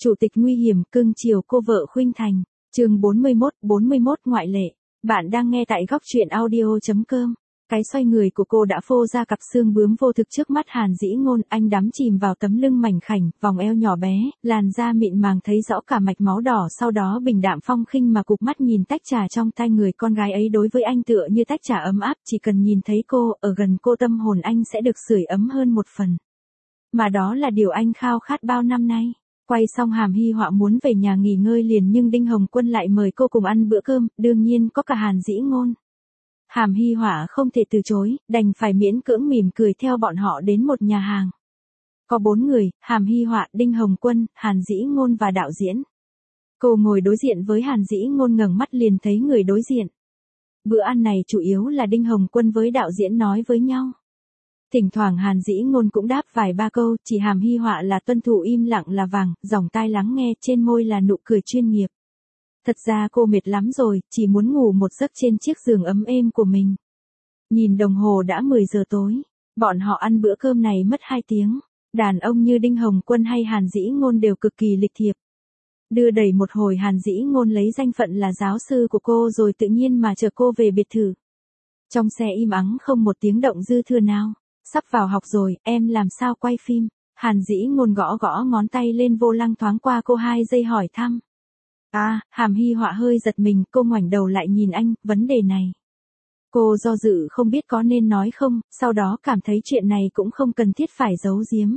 Chủ tịch nguy hiểm cưng chiều cô vợ khuynh thành. Chương 41 ngoại lệ. Bạn đang nghe tại góc truyện audio.com. Cái xoay người của cô đã phô ra cặp xương bướm vô thực trước mắt Hàn Dĩ Ngôn, anh đắm chìm vào tấm lưng mảnh khảnh, vòng eo nhỏ bé, làn da mịn màng thấy rõ cả mạch máu đỏ, sau đó bình đạm phong khinh mà cụp mắt nhìn tách trà trong tay người con gái ấy, đối với anh tựa như tách trà ấm áp, chỉ cần nhìn thấy cô, ở gần cô tâm hồn anh sẽ được sưởi ấm hơn một phần. Mà đó là điều anh khao khát bao năm nay. Quay xong Hàm Hy Họa muốn về nhà nghỉ ngơi liền, nhưng Đinh Hồng Quân lại mời cô cùng ăn bữa cơm, đương nhiên có cả Hàn Dĩ Ngôn. Hàm Hy Họa không thể từ chối, đành phải miễn cưỡng mỉm cười theo bọn họ đến một nhà hàng. Có 4 người, Hàm Hy Họa, Đinh Hồng Quân, Hàn Dĩ Ngôn và đạo diễn. Cô ngồi đối diện với Hàn Dĩ Ngôn, ngẩng mắt liền thấy người đối diện. Bữa ăn này chủ yếu là Đinh Hồng Quân với đạo diễn nói với nhau. Thỉnh thoảng Hàn Dĩ Ngôn cũng đáp vài ba câu, chỉ Hàm Hy Họa là tuân thủ im lặng là vàng, dòng tai lắng nghe, trên môi là nụ cười chuyên nghiệp. Thật ra cô mệt lắm rồi, chỉ muốn ngủ một giấc trên chiếc giường ấm êm của mình. Nhìn đồng hồ đã 10 giờ tối, bọn họ ăn bữa cơm này mất 2 tiếng. Đàn ông như Đinh Hồng Quân hay Hàn Dĩ Ngôn đều cực kỳ lịch thiệp. Đưa đẩy một hồi Hàn Dĩ Ngôn lấy danh phận là giáo sư của cô rồi tự nhiên mà chở cô về biệt thự. Trong xe im ắng không một tiếng động dư thừa nào. Sắp vào học rồi, em làm sao quay phim? Hàn Dĩ Ngôn gõ gõ ngón tay lên vô lăng, thoáng qua cô 2 giây hỏi thăm. Hàm Hy Họa hơi giật mình, cô ngoảnh đầu lại nhìn anh, vấn đề này. Cô do dự không biết có nên nói không, sau đó cảm thấy chuyện này cũng không cần thiết phải giấu giếm.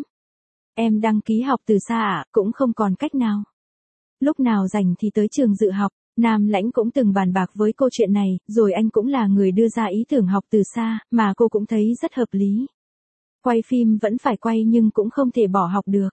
Em đăng ký học từ xa ạ, cũng không còn cách nào. Lúc nào rảnh thì tới trường dự học. Nam Lãnh cũng từng bàn bạc với cô chuyện này, rồi anh cũng là người đưa ra ý tưởng học từ xa, mà cô cũng thấy rất hợp lý. Quay phim vẫn phải quay nhưng cũng không thể bỏ học được.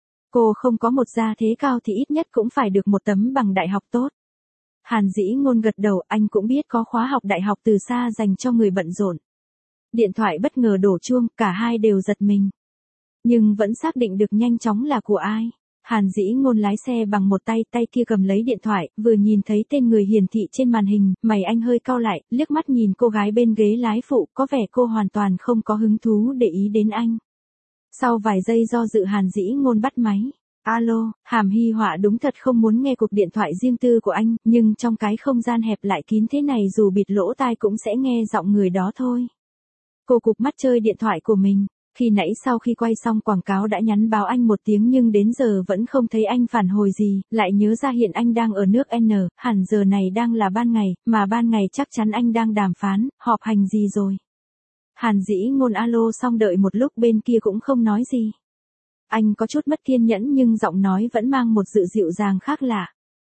Cô không có một gia thế cao thì ít nhất cũng phải được một tấm bằng đại học tốt. Hàn Dĩ Ngôn gật đầu, anh cũng biết có khóa học đại học từ xa dành cho người bận rộn. Điện thoại bất ngờ đổ chuông, cả hai đều giật mình. Nhưng vẫn xác định được nhanh chóng là của ai. Hàn Dĩ Ngôn lái xe bằng một tay, tay kia cầm lấy điện thoại, vừa nhìn thấy tên người hiển thị trên màn hình, mày anh hơi cau lại, liếc mắt nhìn cô gái bên ghế lái phụ, có vẻ cô hoàn toàn không có hứng thú để ý đến anh. Sau vài giây do dự Hàn Dĩ Ngôn bắt máy. Alo, Hàm Hy Họa đúng thật không muốn nghe cuộc điện thoại riêng tư của anh, nhưng trong cái không gian hẹp lại kín thế này dù bịt lỗ tai cũng sẽ nghe giọng người đó thôi. Cô cụp mắt chơi điện thoại của mình. Khi nãy sau khi quay xong quảng cáo đã nhắn báo anh một tiếng nhưng đến giờ vẫn không thấy anh phản hồi gì, lại nhớ ra hiện anh đang ở nước N, hẳn giờ này đang là ban ngày, mà ban ngày chắc chắn anh đang đàm phán, họp hành gì rồi. Hàn Dĩ Ngôn alo xong đợi một lúc bên kia cũng không nói gì. Anh có chút mất kiên nhẫn nhưng giọng nói vẫn mang một sự dịu dàng khác lạ.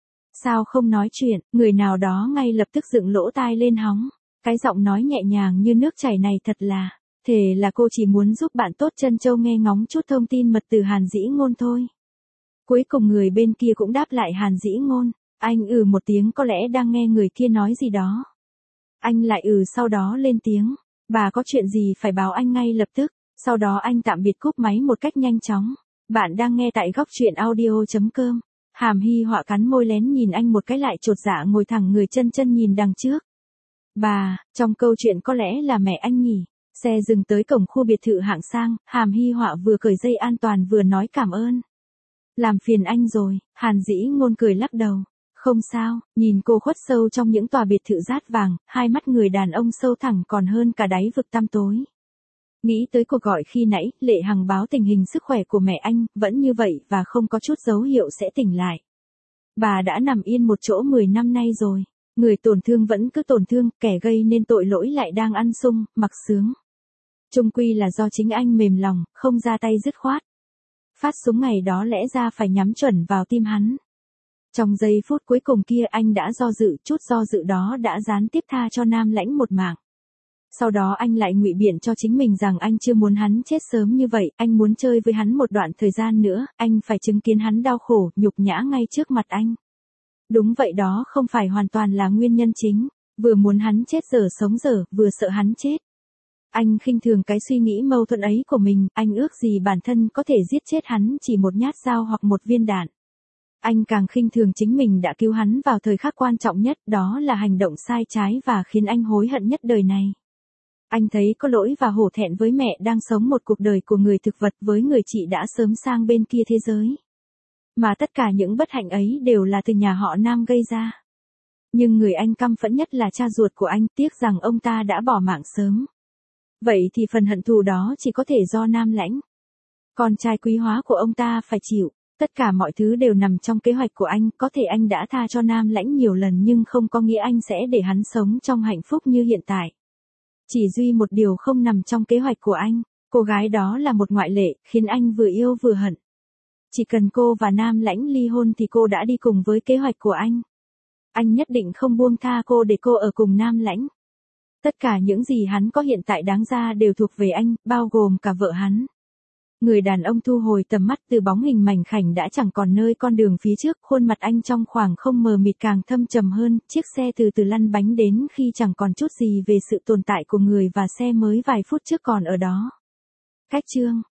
Sao không nói chuyện, người nào đó ngay lập tức dựng lỗ tai lên hóng. Cái giọng nói nhẹ nhàng như nước chảy này thật là... Thế là cô chỉ muốn giúp bạn tốt Trân Châu nghe ngóng chút thông tin mật từ Hàn Dĩ Ngôn thôi. Cuối cùng người bên kia cũng đáp lại Hàn Dĩ Ngôn. Anh một tiếng, có lẽ đang nghe người kia nói gì đó. Anh lại sau đó lên tiếng. Bà có chuyện gì phải báo anh ngay lập tức. Sau đó anh tạm biệt cúp máy một cách nhanh chóng. Bạn đang nghe tại góc truyện audio.com. Hàm Hy Họa cắn môi lén nhìn anh một cái lại chột dạ ngồi thẳng người, chân nhìn đằng trước. Bà, trong câu chuyện có lẽ là mẹ anh nhỉ. Xe dừng tới cổng khu biệt thự hạng sang, Hàm Hy Họa vừa cởi dây an toàn vừa nói cảm ơn. Làm phiền anh rồi, Hàn Dĩ Ngôn cười lắc đầu. Không sao, nhìn cô khuất sâu trong những tòa biệt thự dát vàng, hai mắt người đàn ông sâu thẳm còn hơn cả đáy vực tăm tối. Nghĩ tới cuộc gọi khi nãy, Lệ Hằng báo tình hình sức khỏe của mẹ anh, vẫn như vậy và không có chút dấu hiệu sẽ tỉnh lại. Bà đã nằm yên một chỗ 10 năm nay rồi. Người tổn thương vẫn cứ tổn thương, kẻ gây nên tội lỗi lại đang ăn sung, mặc sướng. Chung quy là do chính anh mềm lòng, không ra tay dứt khoát. Phát súng ngày đó lẽ ra phải nhắm chuẩn vào tim hắn. Trong giây phút cuối cùng kia anh đã do dự, chút do dự đó đã gián tiếp tha cho Nam Lãnh một mạng. Sau đó anh lại ngụy biện cho chính mình rằng anh chưa muốn hắn chết sớm như vậy, anh muốn chơi với hắn một đoạn thời gian nữa, anh phải chứng kiến hắn đau khổ, nhục nhã ngay trước mặt anh. Đúng vậy, đó không phải hoàn toàn là nguyên nhân chính, vừa muốn hắn chết giờ sống giờ, vừa sợ hắn chết. Anh khinh thường cái suy nghĩ mâu thuẫn ấy của mình, anh ước gì bản thân có thể giết chết hắn chỉ một nhát dao hoặc một viên đạn. Anh càng khinh thường chính mình đã cứu hắn vào thời khắc quan trọng nhất, đó là hành động sai trái và khiến anh hối hận nhất đời này. Anh thấy có lỗi và hổ thẹn với mẹ đang sống một cuộc đời của người thực vật, với người chị đã sớm sang bên kia thế giới. Mà tất cả những bất hạnh ấy đều là từ nhà họ Nam gây ra. Nhưng người anh căm phẫn nhất là cha ruột của anh, tiếc rằng ông ta đã bỏ mạng sớm. Vậy thì phần hận thù đó chỉ có thể do Nam Lãnh, con trai quý hóa của ông ta phải chịu. Tất cả mọi thứ đều nằm trong kế hoạch của anh, có thể anh đã tha cho Nam Lãnh nhiều lần nhưng không có nghĩa anh sẽ để hắn sống trong hạnh phúc như hiện tại. Chỉ duy một điều không nằm trong kế hoạch của anh, cô gái đó là một ngoại lệ, khiến anh vừa yêu vừa hận. Chỉ cần cô và Nam Lãnh ly hôn thì cô đã đi cùng với kế hoạch của anh. Anh nhất định không buông tha cô để cô ở cùng Nam Lãnh. Tất cả những gì hắn có hiện tại đáng ra đều thuộc về anh, bao gồm cả vợ hắn. Người đàn ông thu hồi tầm mắt từ bóng hình mảnh khảnh đã chẳng còn nơi con đường phía trước, khuôn mặt anh trong khoảng không mờ mịt càng thâm trầm hơn, chiếc xe từ từ lăn bánh đến khi chẳng còn chút gì về sự tồn tại của người và xe mới vài phút trước còn ở đó. Cách chương